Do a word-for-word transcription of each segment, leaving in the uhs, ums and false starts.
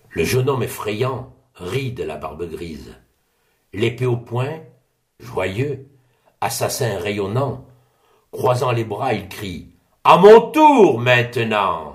Le jeune homme effrayant rit de la barbe grise. L'épée au poing, joyeux, assassin rayonnant, croisant les bras, il crie « À mon tour maintenant !»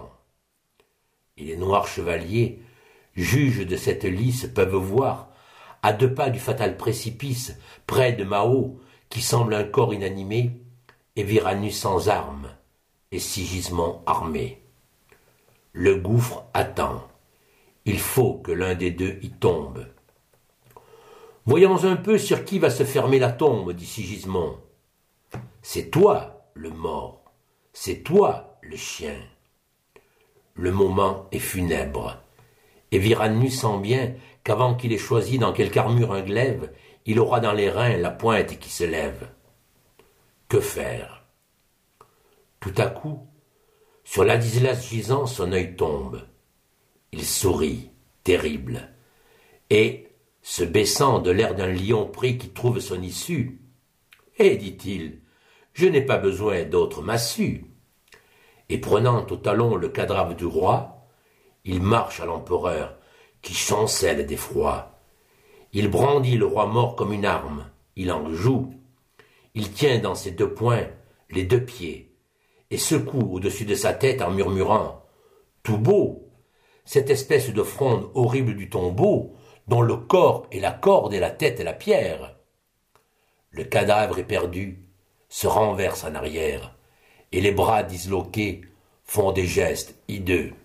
Et les noirs chevaliers, juges de cette lice, peuvent voir, à deux pas du fatal précipice, près de Mao, qui semble un corps inanimé, et Viranus sans armes, et Sigismond armé. Le gouffre attend. Il faut que l'un des deux y tombe. Voyons un peu sur qui va se fermer la tombe, dit Sigismond. C'est toi, le mort. C'est toi, le chien. Le moment est funèbre. Et Viranus sent bien qu'avant qu'il ait choisi dans quelque armure un glaive, il aura dans les reins la pointe qui se lève. Que faire? Tout à coup, sur Ladislas gisant, son œil tombe. Il sourit, terrible, et, se baissant de l'air d'un lion pris qui trouve son issue, « Eh, dit-il, je n'ai pas besoin d'autre massue. » Et prenant au talon le cadavre du roi, il marche à l'empereur, qui chancelle d'effroi. Il brandit le roi mort comme une arme, il en joue. Il tient dans ses deux poings les deux pieds, et secoue au-dessus de sa tête en murmurant « Tout beau, cette espèce de fronde horrible du tombeau, dont le corps est la corde et la tête est la pierre. » Le cadavre éperdu se renverse en arrière, et les bras disloqués font des gestes hideux.